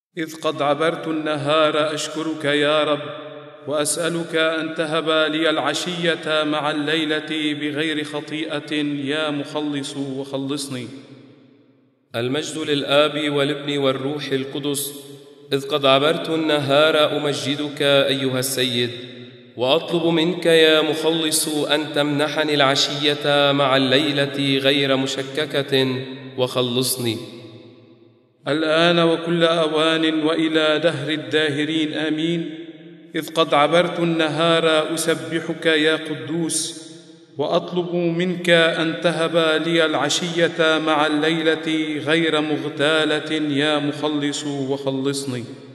إذ قد عبرت النهار أشكرك يا رب، وأسألك أن تهب لي العشية مع الليلة بغير خطيئة يا مخلص وخلصني. المجد للآب والابن والروح القدس. إذ قد عبرت النهار أمجدك أيها السيد، وأطلب منك يا مخلص أن تمنحني العشية مع الليلة غير مشككة وخلصني. الآن وكل أوان وإلى دهر الداهرين آمين. إذ قد عبرت النهار أسبحك يا قدوس، وأطلب منك أن تهب لي العشية مع الليلة غير مغتالة يا مخلص وخلصني.